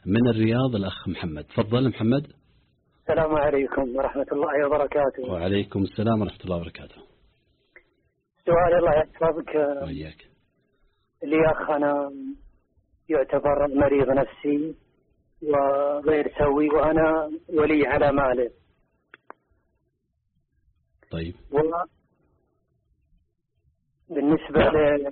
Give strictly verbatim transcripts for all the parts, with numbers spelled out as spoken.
من الرياض الأخ محمد. تفضل محمد. السلام عليكم ورحمة الله وبركاته. وعليكم السلام ورحمة الله وبركاته. سؤال الله يحفظك. وإياك. لي أخ أنا يعتبر مريض نفسي وغير سوي وأنا ولي على ماله. طيب. بالنسبة ل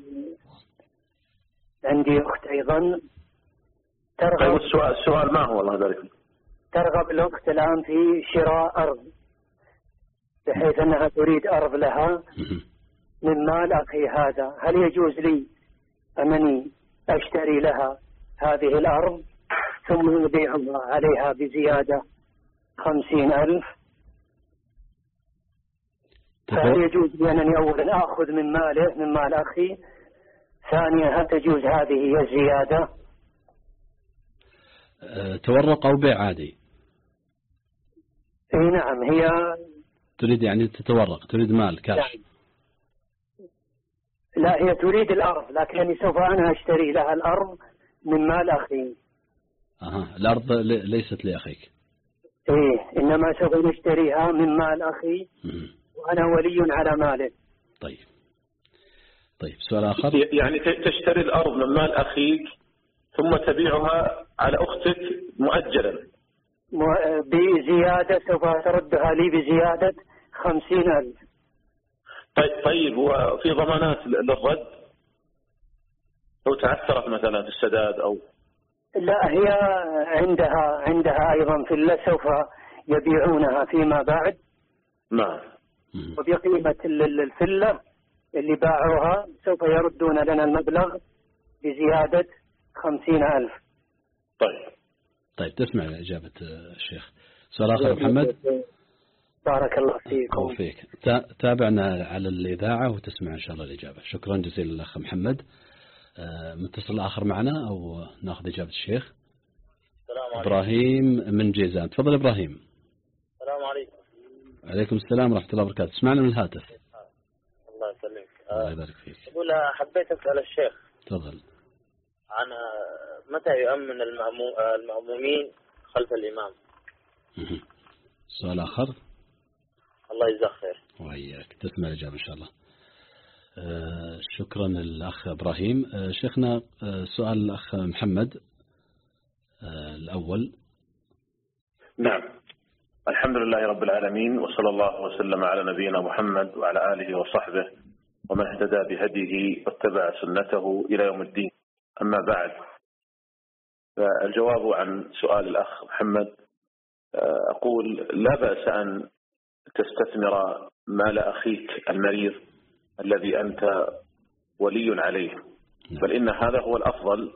عندي أخت أيضا ترغب. طيب السؤال السؤال ما هو الله يبارك فيك؟ ترغب الأخت الآن في شراء أرض بحيث أنها تريد أرض لها من مال أخي هذا. هل يجوز لي أنني أشتري لها هذه الأرض ثم أبيعها عليها بزيادة خمسين ألف؟ فهل يجوز لي أنني أولا أخذ من ماله من مال أخي؟ ثانيا هل تجوز هذه الزيادة؟ أه تورق أو بيع عادي؟ اي نعم. هي تريد يعني تتورق، تريد مال كاش؟ نعم. لا هي تريد الأرض لكنني سوف أنا أشتري لها الأرض من مال أخي. أها الأرض ليست لأخيك؟ إيه إنما سوف نشتريها من مال أخي وأنا ولي على ماله. طيب طيب سؤال آخر. يعني تشتري الأرض من مال أخيك ثم تبيعها على أختك مؤجلا بزيادة، سوف تردها لي بزيادة خمسين ألف. طيب طيب وفي ضمانات للرد لو تعثرت مثلا في السداد أو؟ لا هي عندها عندها أيضا فيلا سوف يبيعونها فيما بعد. نعم. وبقيمة الفيلا اللي باعوها سوف يردون لنا المبلغ بزيادة خمسين ألف. طيب طيب تسمع إجابة الشيخ. سؤال آخر محمد. بارك الله فيكم. وفيك. تابعنا على الإذاعة وتسمع إن شاء الله الإجابة. شكرا جزيلا للأخ محمد. متصل آخر معنا أو نأخذ إجابة الشيخ؟ السلام عليكم. إبراهيم من جيزان. تفضل إبراهيم. السلام عليكم. عليكم السلام ورحمة الله وبركاته. اسمعنا من الهاتف. الله يسلمك. الله يبارك فيك. أقول حبيت أسأل الشيخ. تفضل. عن متى يؤمن المأمومين خلف الإمام؟ سؤال آخر. الله يجزاك خير. وإياك. تسمع الإجابة إن شاء الله. آه شكرا للأخ إبراهيم. آه شيخنا آه سؤال الأخ محمد آه الأول. نعم. الحمد لله رب العالمين وصلى الله وسلم على نبينا محمد وعلى آله وصحبه ومن اهتدى بهديه واتبع سنته إلى يوم الدين. أما بعد، الجواب عن سؤال الأخ محمد، أقول لا بأس أن تستثمر مال أخيك المريض الذي أنت ولي عليه، بل إن هذا هو الأفضل،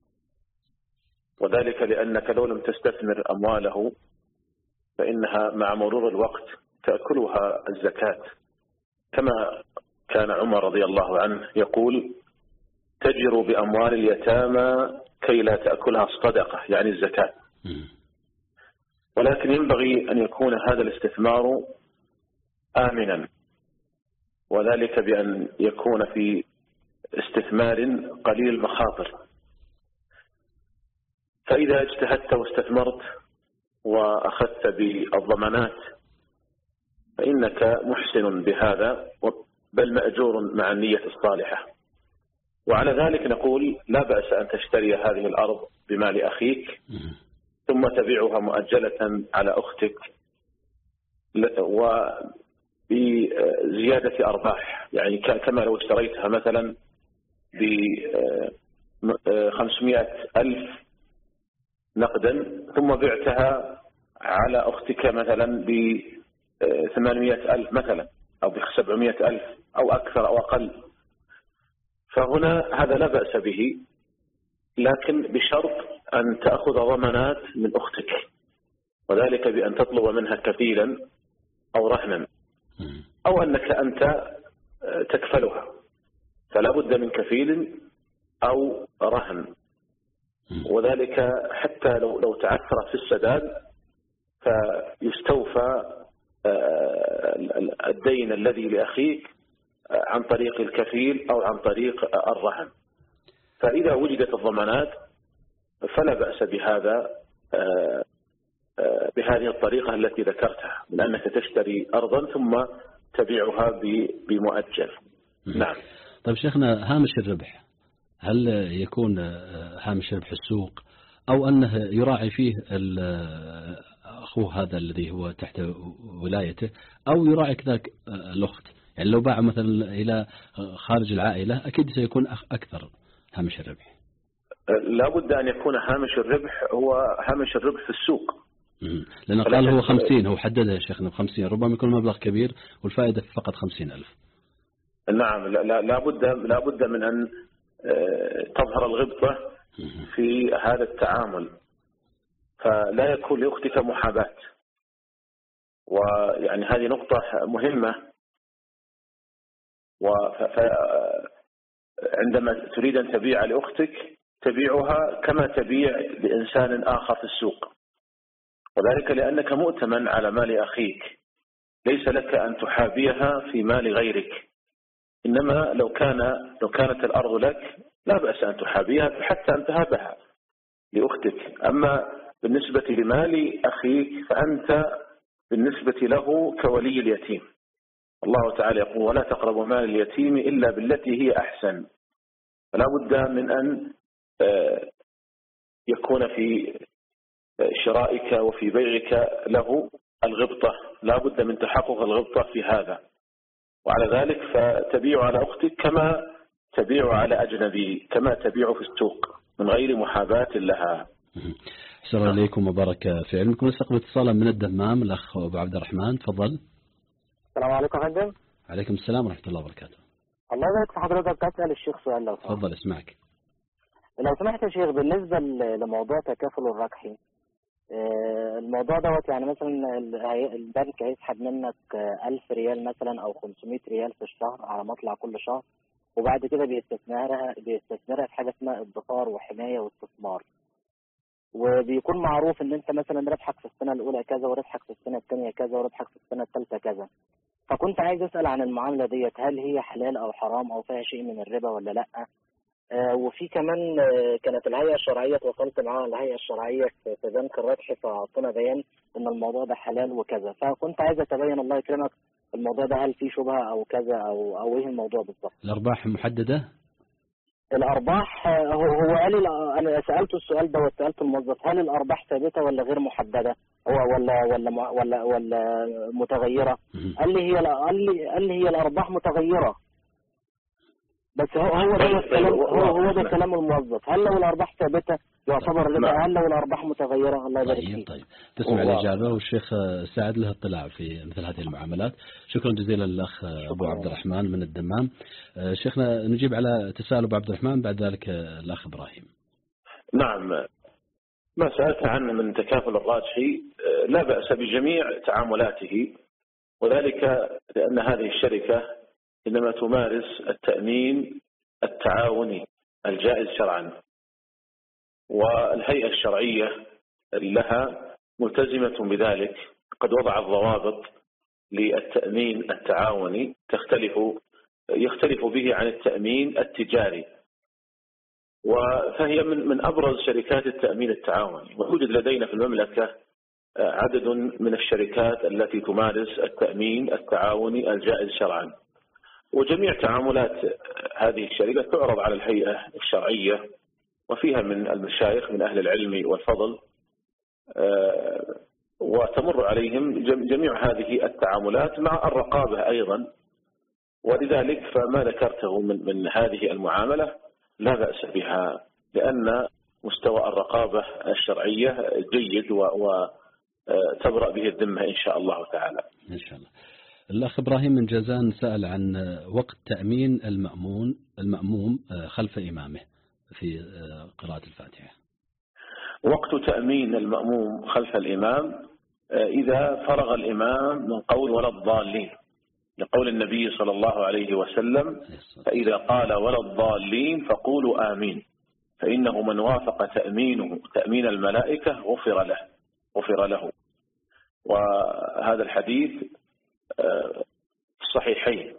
وذلك لأنك لو لم تستثمر أمواله فإنها مع مرور الوقت تأكلها الزكاة، كما كان عمر رضي الله عنه يقول: تجروا بأموال اليتامى كي لا تأكلها الصدقة، يعني الزكاة. ولكن ينبغي أن يكون هذا الاستثمار آمنا، وذلك بأن يكون في استثمار قليل المخاطر. فإذا اجتهدت واستثمرت وأخذت بالضمانات فإنك محسن بهذا، بل مأجور مع النية الصالحة. وعلى ذلك نقول لا بأس أن تشتري هذه الأرض بمال أخيك ثم تبيعها مؤجلة على أختك وبزيادة أرباح، يعني كما لو اشتريتها مثلا بخمسمائة ألف نقدا ثم بعتها على أختك مثلا بثمانمائة ألف مثلا أو بسبعمائة ألف أو أكثر أو أقل. فهنا هذا لا بأس به، لكن بشرط أن تأخذ ضمانات من أختك، وذلك بأن تطلب منها كفيلا أو رهنا، أو أنك أنت تكفلها، فلا بد من كفيل أو رهن، وذلك حتى لو لو تعثرت في السداد فيستوفى الدين الذي لأخيك عن طريق الكفيل أو عن طريق الرهن. فإذا وجدت الضمانات فلا بأس بهذا بهذه الطريقة التي ذكرتها، من أنك تشتري أرضا ثم تبيعها بمؤجل. نعم. طيب شيخنا، هامش الربح هل يكون هامش ربح السوق، أو أنه يراعي فيه أخوه هذا الذي هو تحت ولايته، أو يراعي كذلك الأخت؟ يعني لو باع مثلا إلى خارج العائلة أكيد سيكون أكثر هامش الربح. لا بد أن يكون هامش الربح هو هامش الربح في السوق، لأنه قال هو خمسين، هو حددها يا شيخنا بخمسين، ربما يكون مبلغ كبير والفائدة فقط خمسين ألف. نعم. لا, لا بد لا بد من أن تظهر الغبطة في هذا التعامل، فلا يكون لأختك محاباة. ويعني هذه نقطة مهمة. وعندما تريد أن تبيع لأختك تبيعها كما تبيع لإنسان آخر في السوق، وذلك لأنك مؤتمن على مال أخيك، ليس لك أن تحابيها في مال غيرك. إنما لو كان لو كانت الأرض لك لا بأس أن تحابيها حتى أن تهبها لأختك. أما بالنسبة لمال أخيك فأنت بالنسبة له كولي اليتيم. الله تعالى يقول: ولا تقربوا مال اليتيم إلا بالتي هي أحسن. فلا بد من أن يكون في شرائك وفي بيعك له الغبطة، لا بد من تحقق الغبطة في هذا. وعلى ذلك فتبيع على أختك كما تبيع على أجنبي، كما تبيع في السوق من غير محاباة لها. السلام عليكم وبارك في علمكم. نستقبل اتصالا من الدمام، الأخ أبو عبد الرحمن، تفضل. السلام عليكم يا فندم. عليكم السلام ورحمة الله وبركاته. الله يبارك في حضرتك. أسأل الشيخ سؤال لو سمحت. تفضل اسمعك. لو سمحت يا شيخ، بالنسبة لموضوع تكافل الربحي، الموضوع دوت يعني مثلا البنك هيسحب منك ألف ريال مثلا أو خمسمائة ريال في الشهر على مطلع كل شهر، وبعد كده بيستثمرها بيستثمرها في حاجة اسمها ادخار وحماية واستثمار، وبيكون معروف ان انت مثلا ربحك في السنة الأولى كذا، وربحك في السنة الثانية كذا، وربحك في السنة الثالثة كذا. فكنت عايز أسأل عن المعاملة ديت، هل هي حلال أو حرام أو فيها شيء من الربا ولا لأ؟ آه وفي كمان آه كانت الهيئة الشرعية، تواصلت معاها الهيئة الشرعية في بنك الربح، فأعطونا بيان إن الموضوع ده حلال وكذا. فكنت عايز أتبين الله يكرمك الموضوع ده هل فيه شبهة أو كذا أو أو إيه الموضوع بالضبط؟ الأرباح محددة؟ الأرباح آه هو هو قال، أنا سألته السؤال ده وسألت الموظف، هل الأرباح ثابتة ولا غير محددة؟ هو ولا ولا ولا ولا متغيرة؟ قال لي هي قال لي قال لي هي الأرباح متغيرة. بس هو هو ده الكلام، هو هو ده كلام الموظف. هل لو الأرباح ثابتة يعتبر ربا؟ هل لو الأرباح متغيرة؟ الله يبارك فيك. طيب تسمع الإجابة، والشيخ سعد له اطلاع في مثل هذه المعاملات. شكرا جزيلا للأخ أبو عبد الرحمن من الدمام. شيخنا نجيب على تساؤل أبو عبد الرحمن، بعد ذلك الأخ إبراهيم. نعم، ما سألت عنه من تكافل الراجحي لا بأس بجميع تعاملاته، وذلك لأن هذه الشركة إنما تمارس التأمين التعاوني الجائز شرعا، والهيئة الشرعية لها ملتزمة بذلك، قد وضعت ضوابط للتأمين التعاوني تختلف يختلف به عن التأمين التجاري، وفهي من من أبرز شركات التأمين التعاوني. ويوجد لدينا في المملكة عدد من الشركات التي تمارس التأمين التعاوني الجائز شرعا، وجميع تعاملات هذه الشركة تعرض على الهيئة الشرعية، وفيها من المشايخ من أهل العلم والفضل، وتمر عليهم جميع هذه التعاملات مع الرقابة أيضا. ولذلك فما ذكرته من من هذه المعاملة لا بأس بها، لأن مستوى الرقابة الشرعية جيد وتبرأ به الذمة إن شاء الله تعالى. إن شاء الله. الأخ إبراهيم من جازان سأل عن وقت تأمين المأمون المأموم خلف إمامه في قراءة الفاتحة. وقت تأمين المأموم خلف الإمام إذا فرغ الإمام من قول ولا الضالين، لقول النبي صلى الله عليه وسلم: فإذا قال ولا الضالين فقولوا آمين، فإنه من وافق تأمينه تأمين الملائكة غفر له غفر له. وهذا الحديث الصحيحين،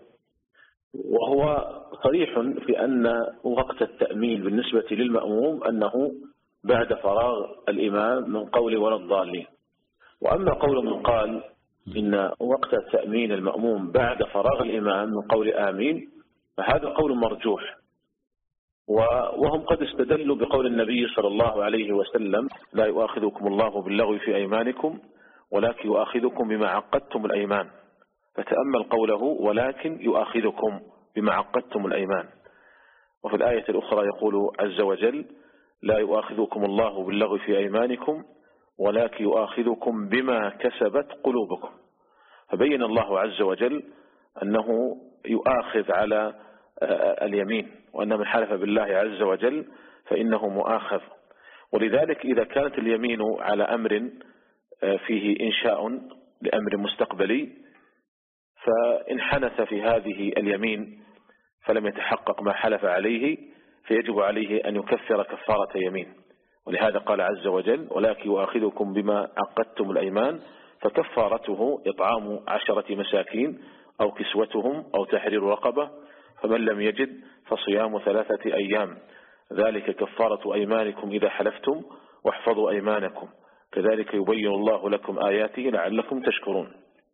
وهو صريح في أن وقت التأمين بالنسبة للمأموم أنه بعد فراغ الإمام من قول ولا الضالين. وأما قول من قال إن وقت تأمين المأموم بعد فراغ الإمام من قول آمين فهذا قول مرجوح، وهم قد استدلوا بقول النبي صلى الله عليه وسلم لا يؤاخذكم الله باللغو في أيمانكم ولكن يؤاخذكم بما عقدتم الأيمان، فتأمل قوله ولكن يؤاخذكم بما عقدتم الأيمان. وفي الآية الأخرى يقول عز وجل لا يؤاخذكم الله باللغو في أيمانكم ولكن يؤاخذكم بما كسبت قلوبكم. فبين الله عز وجل أنه يؤاخذ على اليمين، وأن من حلف بالله عز وجل فإنه مؤاخذ. ولذلك إذا كانت اليمين على أمر فيه إنشاء لأمر مستقبلي، فإن حنث في هذه اليمين فلم يتحقق ما حلف عليه فيجب عليه أن يكفر كفارة يمين. ولهذا قال عز وجل ولكن يؤاخذكم بما عقدتم الأيمان فكفارته إطعام عشرة مساكين أو كسوتهم أو تحرير رقبة، فمن لم يجد فصيام ثلاثة أيام ذلك كفارة أيمانكم إذا حلفتم واحفظوا أيمانكم كذلك يبين الله لكم آياته لعلكم تشكرون.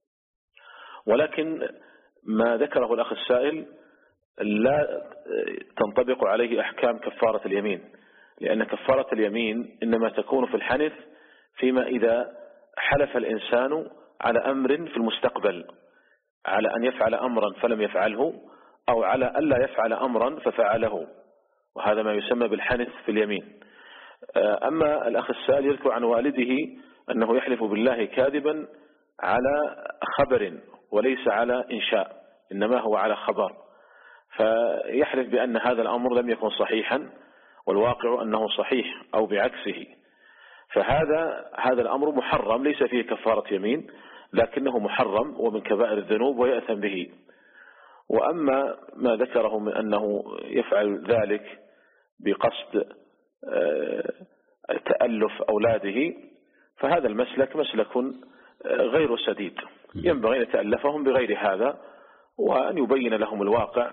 ولكن ما ذكره الأخ السائل لا تنطبق عليه أحكام كفارة اليمين، لأن كفارة اليمين إنما تكون في الحنث فيما إذا حلف الإنسان على أمر في المستقبل، على أن يفعل أمرا فلم يفعله، أو على ألا يفعل أمرا ففعله، وهذا ما يسمى بالحنث في اليمين. أما الأخ السائل يذكر عن والده أنه يحلف بالله كاذبا على خبر وليس على إنشاء، إنما هو على خبر، فيحلف بأن هذا الأمر لم يكن صحيحا والواقع أنه صحيح أو بعكسه، فهذا هذا الأمر محرم ليس فيه كفارة يمين، لكنه محرم ومن كبائر الذنوب ويأثم به. وأما ما ذكره من أنه يفعل ذلك بقصد تألف أولاده، فهذا المسلك مسلك غير سديد، ينبغي أن يتألفهم بغير هذا وأن يبين لهم الواقع،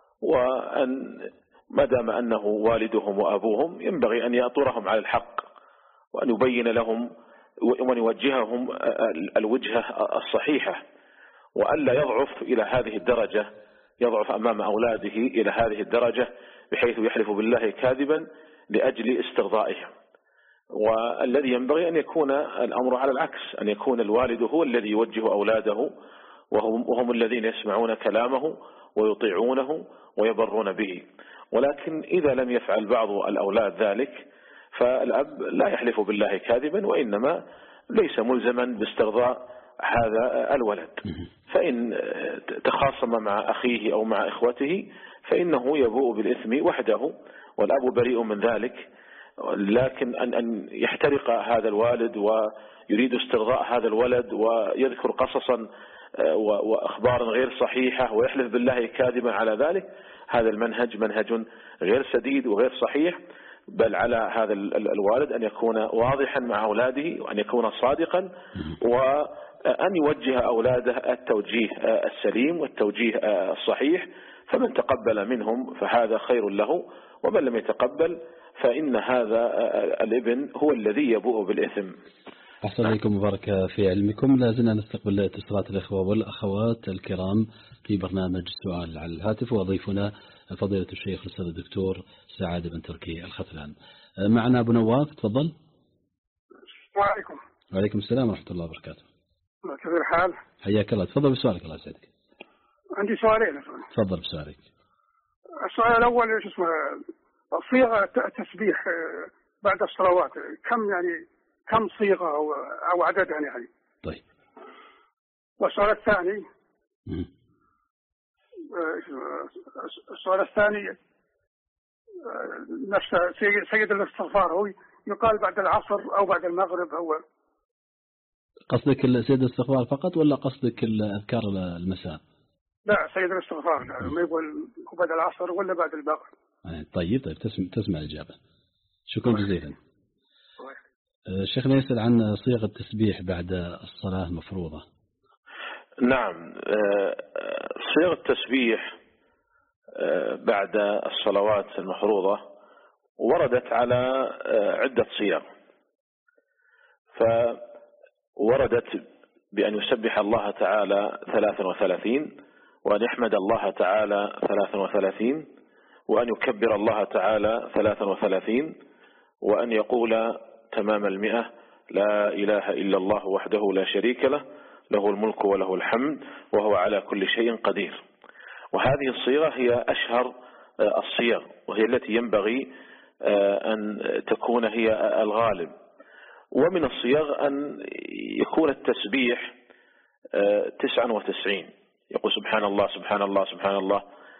وأن ما دام أنه والدهم وأبوهم ينبغي أن يأطرهم على الحق وأن يبين لهم وأن يوجههم الوجهة الصحيحة، وألا يضعف إلى هذه الدرجة، يضعف أمام أولاده إلى هذه الدرجة بحيث يحلف بالله كاذبا لأجل استرضائهم. والذي ينبغي أن يكون الأمر على العكس، أن يكون الوالد هو الذي يوجه أولاده وهم, وهم الذين يسمعون كلامه ويطيعونه ويبرون به. ولكن إذا لم يفعل بعض الأولاد ذلك فالأب لا يحلف بالله كاذبا، وإنما ليس ملزما باسترضاء هذا الولد، فإن تخاصم مع أخيه أو مع إخوته فإنه يبوء بالإثم وحده والأب بريء من ذلك. لكن أن أن يحترق هذا الوالد ويريد استرضاء هذا الولد ويذكر قصصا وأخبارا غير صحيحة ويحلف بالله كاذبا على ذلك، هذا المنهج منهج غير سديد وغير صحيح، بل على هذا الوالد أن يكون واضحا مع أولاده وأن يكون صادقا وأن يوجه أولاده التوجيه السليم والتوجيه الصحيح، فمن تقبل منهم فهذا خير له، ومن لم يتقبل فإن هذا الابن هو الذي يبوء بالإثم. أحسن عليكم وبارك في علمكم. لازلنا نستقبل اتصالات الإخوة والأخوات الكرام في برنامج سؤال على الهاتف، وضيفنا فضيلة الشيخ الأستاذ الدكتور سعاد بن تركي الختلان. معنا أبو نواف، تفضل. السلام عليكم. وعليكم السلام ورحمة الله وبركاته. كيف الحال؟ حياك الله، تفضل بسؤالك الله يسعدك. عندي سؤالين. تفضل بسؤالك. السؤال الأول ايش اسمه صيغة التسبيح بعد الصلوات، كم يعني كم صيغة أو أو عددها يعني؟ طيب. والسؤال الثاني مم. السؤال الثاني نفس سيد الاستغفار هو يقال بعد العصر أو بعد المغرب، أو قصدك سيد الاستغفار فقط ولا قصدك الأذكار المساء؟ لا، سيد الاستغفار ما يقول بعد العصر ولا بعد المغرب. طيب طيب تسمع تسمع الإجابة. شكرا جزيلا. شيخنا يسأل عن صيغ التسبيح بعد الصلاة المفروضة. نعم، صيغ التسبيح بعد الصلوات المفروضة وردت على عدة صيغ. فوردت بأن يسبح الله تعالى ثلاثا وثلاثين، وأن يحمد الله تعالى ثلاثا وثلاثين، وأن يكبر الله تعالى ثلاثا وثلاثين، وأن يقول تمام المئة لا إله إلا الله وحده لا شريك له، له الملك وله الحمد وهو على كل شيء قدير. وهذه الصيغة هي أشهر الصيغ، وهي التي ينبغي أن تكون هي الغالب. ومن الصيغ أن يكون التسبيح تسعة وتسعين، يقول سبحان الله سبحان الله سبحان الله.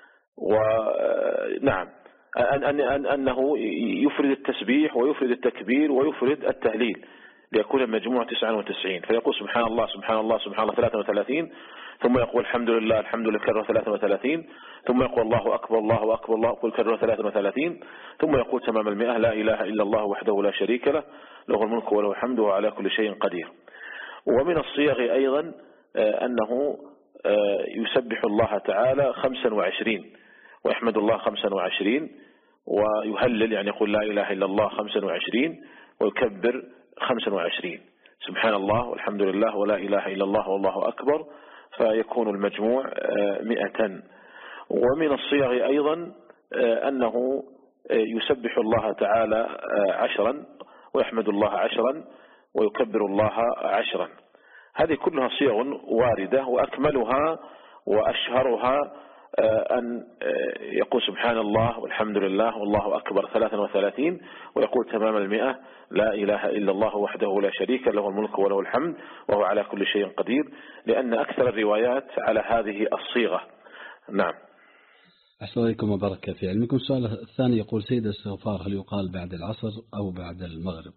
ونعم أن أن أن أنه يفرد التسبيح ويفرد التكبير ويفرد التهليل ليكون المجموع تسعة وتسعين. فيقول سبحان الله سبحان الله سبحان الله ثلاثة وثلاثين، ثم يقول الحمد لله الحمد لله كرر ثلاثة وثلاثين، ثم يقول الله أكبر الله أكبر الله يقول كرر ثلاثة وثلاثين، ثم يقول تمام المئة لا إله إلا الله وحده لا شريك له، له الملك وله الحمد وهو على كل شيء قدير. ومن الصيغ أيضا أنه يسبح الله تعالى خمسا وعشرين، ويحمد الله خمسا وعشرين، ويهلل يعني يقول لا إله إلا الله خمسا وعشرين، ويكبر خمسا وعشرين، سبحان الله والحمد لله ولا إله إلا الله والله أكبر، فيكون المجموع مئة. ومن الصيغ أيضا أنه يسبح الله تعالى عشرا، ويحمد الله عشرا، ويكبر الله عشرا. هذه كلها صيغ واردة، وأكملها وأشهرها أن يقول سبحان الله والحمد لله والله أكبر ثلاثا وثلاثين، ويقول تمام المئة لا إله إلا الله وحده لا شريك له الملك وله الحمد وهو على كل شيء قدير، لأن أكثر الروايات على هذه الصيغة. نعم. أحسن عليكم وبارك في علمكم. السؤال الثاني يقول سيد الاستغفار هل يقال بعد العصر أو بعد المغرب؟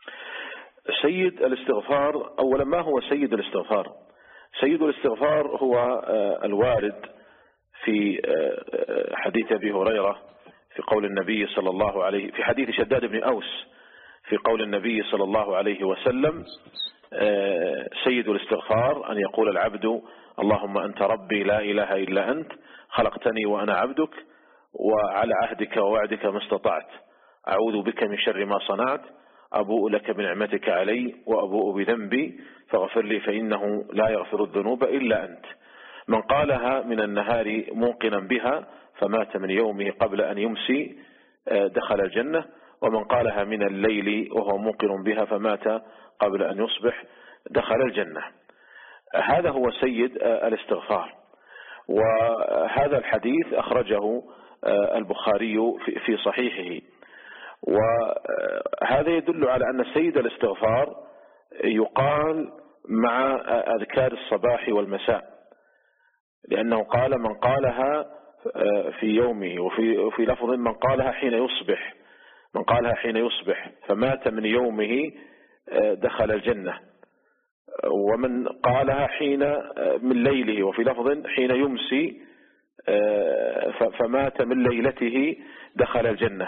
سيد الاستغفار، أولا ما هو سيد الاستغفار؟ سيد الاستغفار هو الوارد في حديث أبي هريرة في قول النبي صلى الله عليه في حديث شداد بن أوس في قول النبي صلى الله عليه وسلم سيد الاستغفار أن يقول العبد اللهم أنت ربي لا إله إلا أنت خلقتني وأنا عبدك وعلى عهدك ووعدك ما استطعت أعوذ بك من شر ما صنعت أبوء لك بنعمتك علي وأبوء بذنبي فاغفر لي فإنه لا يغفر الذنوب إلا أنت. من قالها من النهار موقنا بها فمات من يومه قبل أن يمسي دخل الجنة، ومن قالها من الليل وهو موقن بها فمات قبل أن يصبح دخل الجنة. هذا هو سيد الاستغفار. وهذا الحديث أخرجه البخاري في صحيحه. وهذا يدل على أن سيد الاستغفار يقال مع أذكار الصباح والمساء، لأنه قال من قالها في يومه، وفي في لفظ من قالها حين يصبح من قالها حين يصبح فمات من يومه دخل الجنة، ومن قالها حين من ليله، وفي لفظ حين يمسي فمات من ليلته دخل الجنة.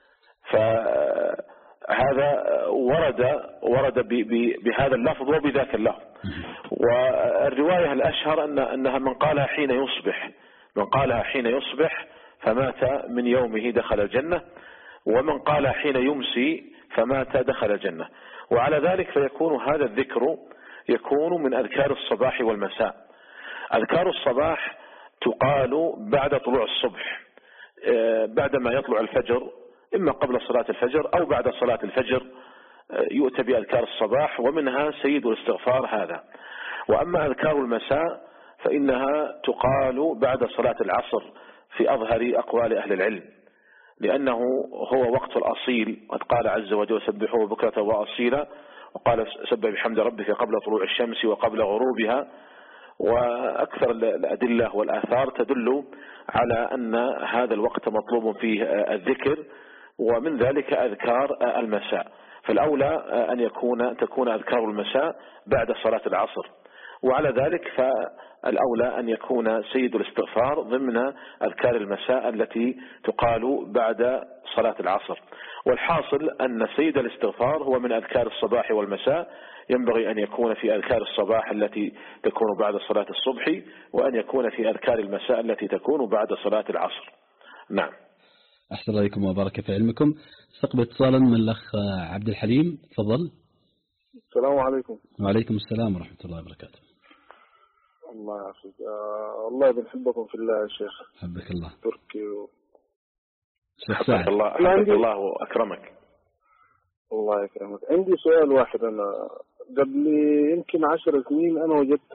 فهذا ورد ورد بهذا اللفظ وبذاك اللفظ. والرواية الأشهر أن أنها من قالها حين يصبح من قالها حين يصبح فمات من يومه دخل الجنة، ومن قالها حين يمسي فمات دخل الجنة. وعلى ذلك فيكون هذا الذكر يكون من أذكار الصباح والمساء. أذكار الصباح تقال بعد طلوع الصبح، بعدما يطلع الفجر، إما قبل صلاة الفجر أو بعد صلاة الفجر يؤتى بأذكار الصباح، ومنها سيد الاستغفار هذا. وأما أذكار المساء فإنها تقال بعد صلاة العصر في أظهر أقوال أهل العلم، لأنه هو وقت الأصيل، قد قال عز وجل سبحوه بكرة وأصيلا، وقال سبح بحمد ربك قبل طلوع الشمس وقبل غروبها. وأكثر الأدلة والآثار تدل على أن هذا الوقت مطلوب فيه الذكر، ومن ذلك أذكار المساء. فالأولى أن يكون تكون أذكار المساء بعد صلاة العصر، وعلى ذلك فالأولى أن يكون سيد الاستغفار ضمن أذكار المساء التي تقال بعد صلاة العصر. والحاصل أن سيد الاستغفار هو من أذكار الصباح والمساء، ينبغي أن يكون في أذكار الصباح التي تكون بعد صلاة الصبح، وأن يكون في أذكار المساء التي تكون بعد صلاة العصر. نعم. أحسن الله إليكم وبارك في علمكم. استقبل اتصالا من الأخ عبد الحليم، تفضل. السلام عليكم. وعليكم السلام ورحمة الله وبركاته. الله يعافيك. آه الله بنحبكم في الله يا شيخ. حبك الله. تركي و... شيخ سعد. الله حبك الله وأكرمك. الله يكرمك. عندي سؤال واحد. أنا قبل يمكن عشر سنين أنا وجدت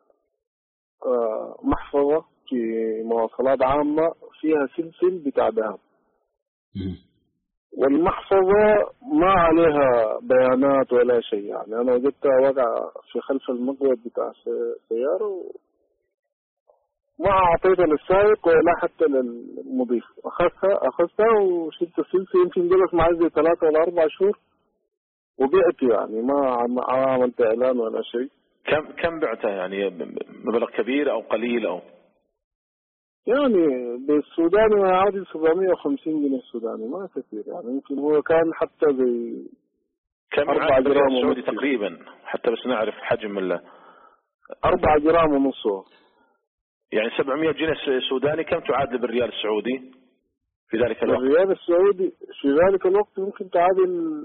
آه محفظة في مواصلات عامة فيها سلسل بتاع ذهب، والمحفظة ما عليها بيانات ولا شيء، يعني أنا وجدتها وقع في خلف المقود بتاع السيارة ما أعطيتها للسائق ولا حتى للمضيف. أخذتها أخذتها وشلت السلسلة، يمكن جلس معي زي ثلاثة ولا أربع شهور وبعت، يعني ما ما عملت إعلان ولا شيء. كم كم بعتها؟ يعني مبلغ كبير أو قليل أو يعني بالسوداني عادي سبعمية وخمسين جنيه سوداني، ما كثير يعني. يمكن هو كان حتى ب كم أربعة جرام السعودي تقريبا، حتى بس نعرف حجم ال أربعة جرام ونص. يعني سبعمية جنيه سوداني كم تعادل بالريال السعودي في ذلك الوقت؟ الريال السعودي في ذلك الوقت ممكن تعادل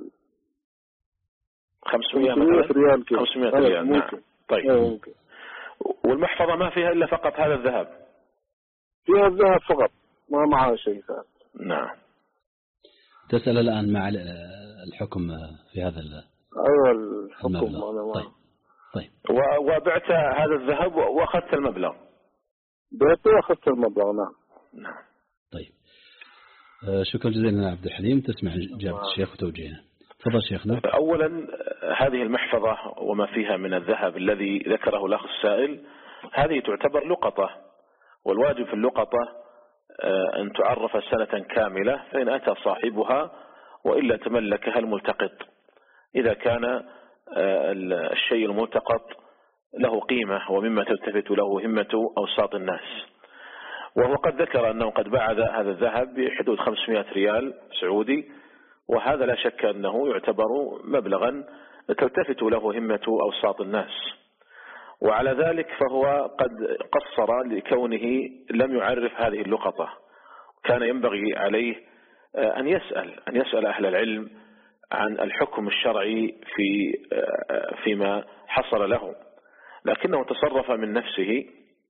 خمسمية مثلا. ريال كده. خمسمية ريال. نعم. طيب. ممكن. والمحفظة ما فيها إلا فقط هذا الذهب؟ فيها الذهب فقط، ما معها شيء ثاني. نعم. تسأل الآن مع الحكم في هذا أيوة الحكم. أنا طيب. طيب. وبعت هذا الذهب وأخذت المبلغ؟ بعته وأخذت المبلغ. نعم. نعم. طيب. شكرا جزيلا عبد الحليم. تسمع إجابة الشيخ وتوجيهه. تفضل شيخنا. أولا هذه المحفظة وما فيها من الذهب الذي ذكره الأخ السائل هذه تعتبر لقطة، والواجب في اللقطة أن تعرف سنة كاملة، فإن أتى صاحبها وإلا تملكها الملتقط إذا كان الشيء الملتقط له قيمة ومما تلتفت له همة أوساط الناس. وهو قد ذكر أنه قد باع هذا الذهب بحدود خمسمائة ريال سعودي، وهذا لا شك أنه يعتبر مبلغا تلتفت له همة أوساط الناس. وعلى ذلك فهو قد قصر لكونه لم يعرف هذه اللقطة. كان ينبغي عليه أن يسأل أن يسأل أهل العلم عن الحكم الشرعي في فيما حصل له، لكنه تصرف من نفسه.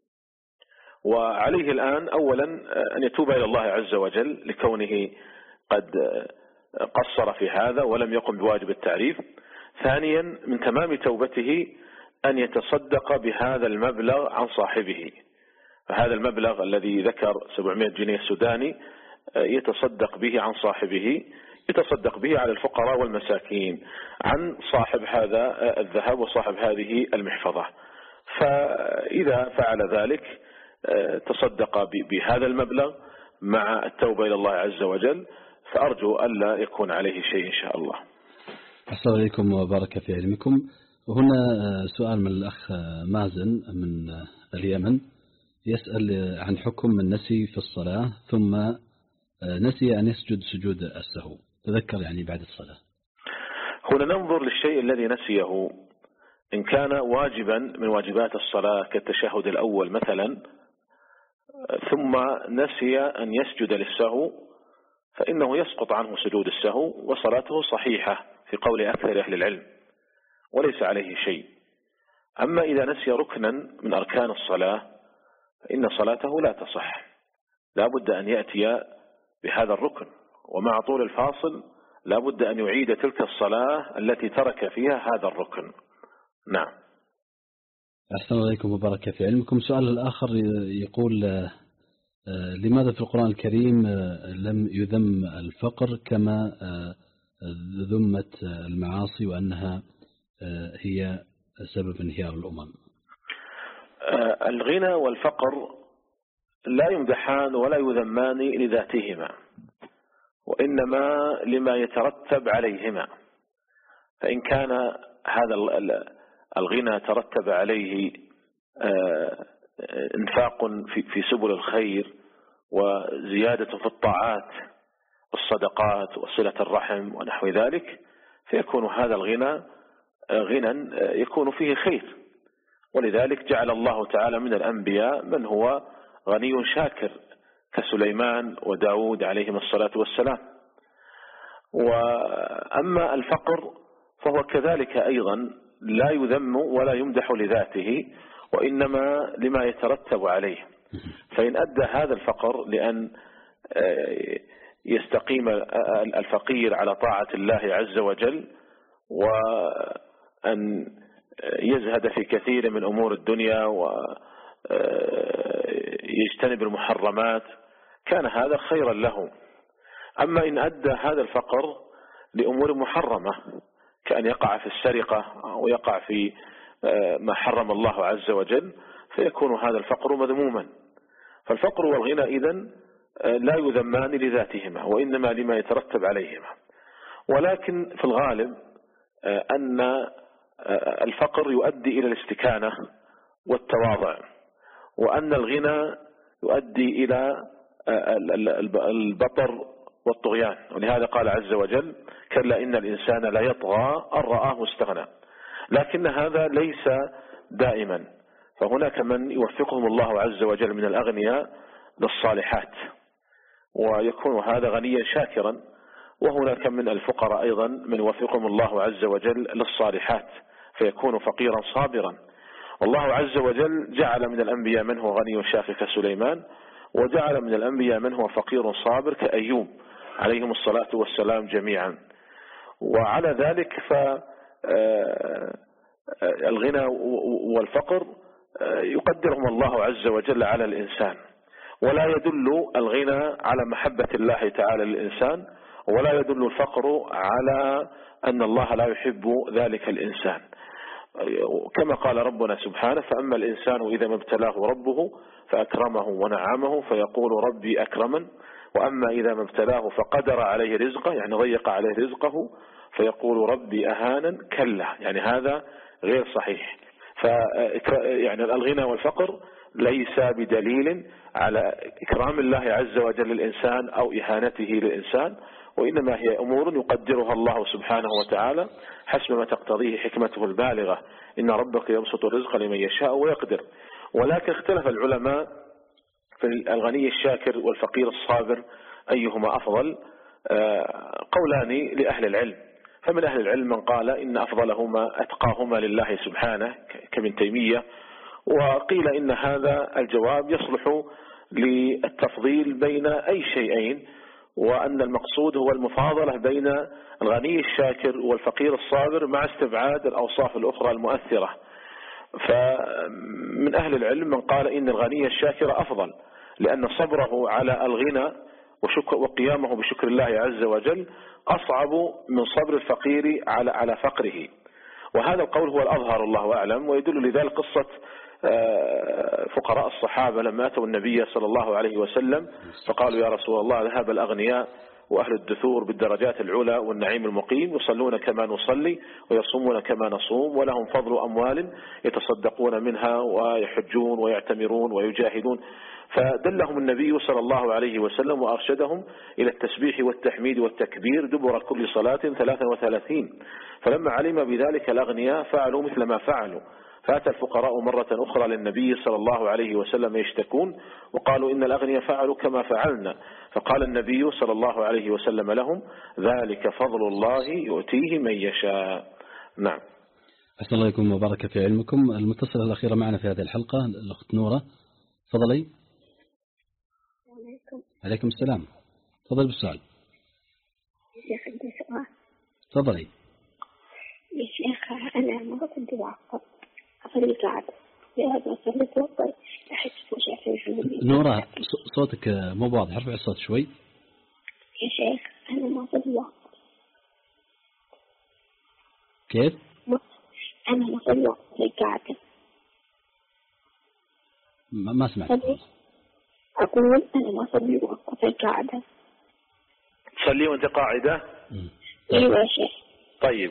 وعليه الآن أولا أن يتوب إلى الله عز وجل لكونه قد قصر في هذا ولم يقم بواجب التعريف. ثانيا من تمام توبته أن يتصدق بهذا المبلغ عن صاحبه. فهذا المبلغ الذي ذكر سبعمائة جنيه سوداني يتصدق به عن صاحبه، يتصدق به على الفقراء والمساكين عن صاحب هذا الذهب وصاحب هذه المحفظة. فإذا فعل ذلك تصدق بهذا المبلغ مع التوبة إلى الله عز وجل، فأرجو ألا يكون عليه شيء إن شاء الله. أحسن عليكم وبارك في علمكم. وهنا سؤال من الأخ مازن من اليمن يسأل عن حكم من نسي في الصلاة ثم نسي أن يسجد سجود السهو، تذكر يعني بعد الصلاة. هنا ننظر للشيء الذي نسيه، إن كان واجبا من واجبات الصلاة كالتشهد الأول مثلا ثم نسي أن يسجد للسهو فإنه يسقط عنه سجود السهو وصلاته صحيحة في قول أكثر أهل العلم وليس عليه شيء. أما إذا نسي ركنا من أركان الصلاة فإن صلاته لا تصح، لا بد أن يأتي بهذا الركن، ومع طول الفاصل لا بد أن يعيد تلك الصلاة التي ترك فيها هذا الركن. نعم. أحسن عليكم وبارك في علمكم. سؤال الآخر يقول لماذا في القرآن الكريم لم يذم الفقر كما ذمت المعاصي وأنها هي سبب انهيار الأمم؟ الغنى والفقر لا يمدحان ولا يذمان لذاتهما، وإنما لما يترتب عليهما. فإن كان هذا الغنى ترتب عليه انفاق في سبل الخير وزيادة في الطاعات والصدقات وصلة الرحم ونحو ذلك، فيكون هذا الغنى غنى يكون فيه خير. ولذلك جعل الله تعالى من الأنبياء من هو غني شاكر كسليمان وداود عليهم الصلاة والسلام. وأما الفقر فهو كذلك أيضا لا يذم ولا يمدح لذاته، وإنما لما يترتب عليه. فإن أدى هذا الفقر لأن يستقيم الفقير على طاعة الله عز وجل وأن يزهد في كثير من أمور الدنيا ويجتنب المحرمات، كان هذا خيرا له. أما إن أدى هذا الفقر لأمور محرمة كأن يقع في السرقة أو يقع في ما حرم الله عز وجل، فيكون هذا الفقر مذموما. فالفقر والغنى إذن لا يذمان لذاتهما، وإنما لما يترتب عليهما. ولكن في الغالب أن الفقر يؤدي إلى الاستكانة والتواضع، وأن الغنى يؤدي إلى البطر والطغيان. ولهذا قال عز وجل: كلا إن الإنسان لا يطغى أن رآه استغنى. لكن هذا ليس دائما، فهناك من يوفقهم الله عز وجل من الأغنياء للصالحات ويكون هذا غنيا شاكرا، وهناك من الفقراء أيضا من يوفقهم الله عز وجل للصالحات فيكون فقيرا صابرا. والله عز وجل جعل من الأنبياء من هو غني شاكر كسليمان، وجعل من الأنبياء من هو فقير صابر كأيوب عليهم الصلاة والسلام جميعا. وعلى ذلك فالغنى والفقر يقدرهم الله عز وجل على الإنسان، ولا يدل الغنى على محبة الله تعالى للإنسان، ولا يدل الفقر على أن الله لا يحب ذلك الإنسان. كما قال ربنا سبحانه: فأما الإنسان إذا ما ابتلاه ربه فأكرمه ونعمه فيقول ربي أكرمن، وأما إذا ما ابتلاه فقدر عليه رزقه يعني ضيق عليه رزقه فيقول ربي أهانا. كلا، يعني هذا غير صحيح. يعني الغنى والفقر ليس بدليل على إكرام الله عز وجل للإنسان أو إهانته للإنسان، وإنما هي أمور يقدرها الله سبحانه وتعالى حسب ما تقتضيه حكمته البالغة. إن ربك يبسط الرزق لمن يشاء ويقدر. ولكن اختلف العلماء في الغني الشاكر والفقير الصابر أيهما أفضل. قولان لأهل العلم، فمن أهل العلم من قال إن أفضلهما أتقاهما لله سبحانه كابن تيمية، وقيل إن هذا الجواب يصلح للتفضيل بين أي شيئين، وأن المقصود هو المفاضلة بين الغني الشاكر والفقير الصابر مع استبعاد الأوصاف الأخرى المؤثرة. فمن أهل العلم من قال إن الغني الشاكر أفضل، لأن صبره على الغنى وقيامه بشكر الله عز وجل أصعب من صبر الفقير على على فقره. وهذا القول هو الأظهر الله أعلم، ويدل لذلك قصة فقراء الصحابة لما أتوا النبي صلى الله عليه وسلم فقالوا: يا رسول الله، ذهب الأغنياء وأهل الدثور بالدرجات العلى والنعيم المقيم، يصلون كما نصلي ويصومون كما نصوم، ولهم فضل أموال يتصدقون منها ويحجون ويعتمرون ويجاهدون. فدلهم النبي صلى الله عليه وسلم وأرشدهم إلى التسبيح والتحميد والتكبير دبر كل صلاة ثلاثة وثلاثين. فلما علم بذلك الأغنياء فعلوا مثل ما فعلوا، فأتى الفقراء مرة أخرى للنبي صلى الله عليه وسلم يشتكون، وقالوا: إن الأغنياء فعلوا كما فعلنا. فقال النبي صلى الله عليه وسلم لهم: ذلك فضل الله يؤتيه من يشاء. نعم. أحسن الله إليكم وبارك في علمكم. المتصلة الأخيرة معنا في هذه الحلقة الأخت نورة، تفضلي. عليكم. عليكم السلام، تفضلي بالسؤال. يا شيخ عندي سؤال. تفضلي. يا شيخ أنا ما كنت بعقب أصلي قاعدة، لهذا صليت وقت أحس وجع في نورة صوتك مو واضح، ارفع الصوت شوي. يا شيخ أنا ما صلي وقت. كيف؟ أنا ما صلي وقت في قاعدة. ما سمعت. أقول أنا ما صلي وقت في قاعدة. تصلي وأنت قاعدة؟ أيوة يا شيخ. طيب.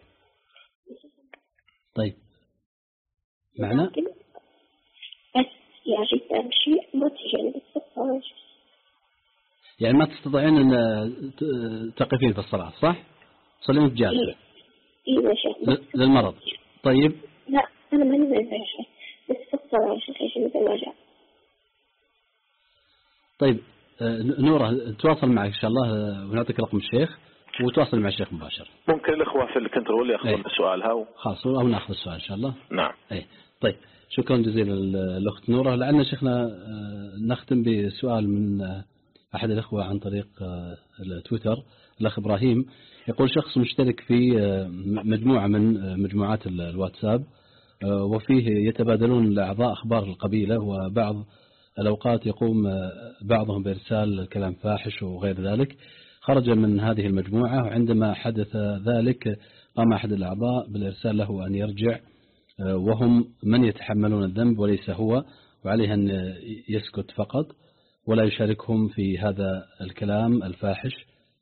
طيب. معنى؟ بس يعني أمشي ما تجي بس. يعني ما تستطيعين أن تقفين في الصلاة، صح؟ تصلين وأنت جالسة. إيوه يا شيخ. للمرض. طيب. لا أنا ما نزل يا شيخ، بس في الصلاة يا شيخ عشان الوجع. طيب نورة تواصل معك إن شاء الله ونعطيك رقم الشيخ وتواصل مع الشيخ مباشر. ممكن الإخوة في الكنترول يأخذون سؤالها و... خلاص أو نأخذ السؤال إن شاء الله. نعم. أي طيب شكرا جزيلا الأخت نورة. لعلنا شيخنا نختم بسؤال من أحد الأخوة عن طريق التويتر. الأخ إبراهيم يقول شخص مشترك في مجموعة من مجموعات الواتساب وفيه يتبادلون الأعضاء أخبار القبيلة، وبعض الأوقات يقوم بعضهم بإرسال كلام فاحش وغير ذلك. خرج من هذه المجموعة، وعندما حدث ذلك قام أحد الأعضاء بالإرسال له أن يرجع، وهم من يتحملون الذنب وليس هو، وعليه أن يسكت فقط ولا يشاركهم في هذا الكلام الفاحش.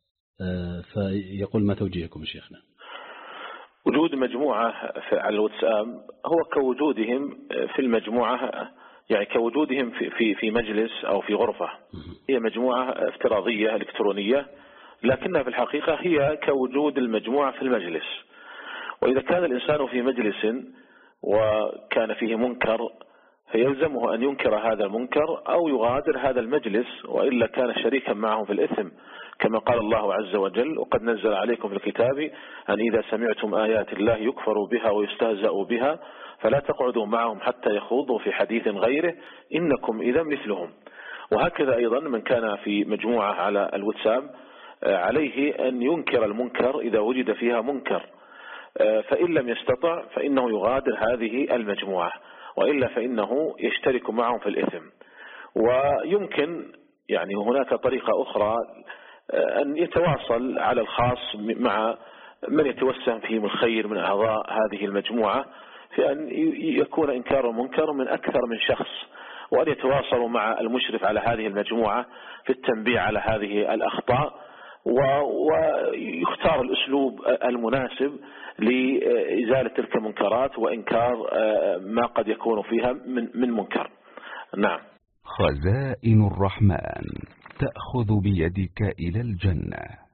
فيقول ما توجيهكم شيخنا؟ وجود مجموعة على الواتساب هو كوجودهم في المجموعة، يعني كوجودهم في في في مجلس أو في غرفة. هي مجموعة افتراضية إلكترونية، لكنها في الحقيقة هي كوجود المجموعة في المجلس. وإذا كان الإنسان في مجلس وكان فيه منكر فيلزمه أن ينكر هذا المنكر أو يغادر هذا المجلس، وإلا كان شريكا معهم في الإثم، كما قال الله عز وجل: وقد نزل عليكم في الكتاب أن إذا سمعتم آيات الله يكفر بها ويستهزأ بها فلا تقعدوا معهم حتى يخوضوا في حديث غيره إنكم إذا مثلهم. وهكذا أيضا من كان في مجموعة على الواتساب عليه أن ينكر المنكر إذا وجد فيها منكر، فإن لم يستطع فإنه يغادر هذه المجموعة، وإلا فإنه يشترك معهم في الإثم. ويمكن يعني هناك طريقة أخرى أن يتواصل على الخاص مع من يتوسم فيهم الخير من أعضاء هذه المجموعة في أن يكون إنكار المنكر من أكثر من شخص، وأن يتواصلوا مع المشرف على هذه المجموعة في التنبيه على هذه الأخطاء، ويختار الأسلوب المناسب لإزالة تلك المنكرات وإنكار ما قد يكون فيها من من منكر. نعم. خزائن الرحمن تأخذ بيدك إلى الجنة.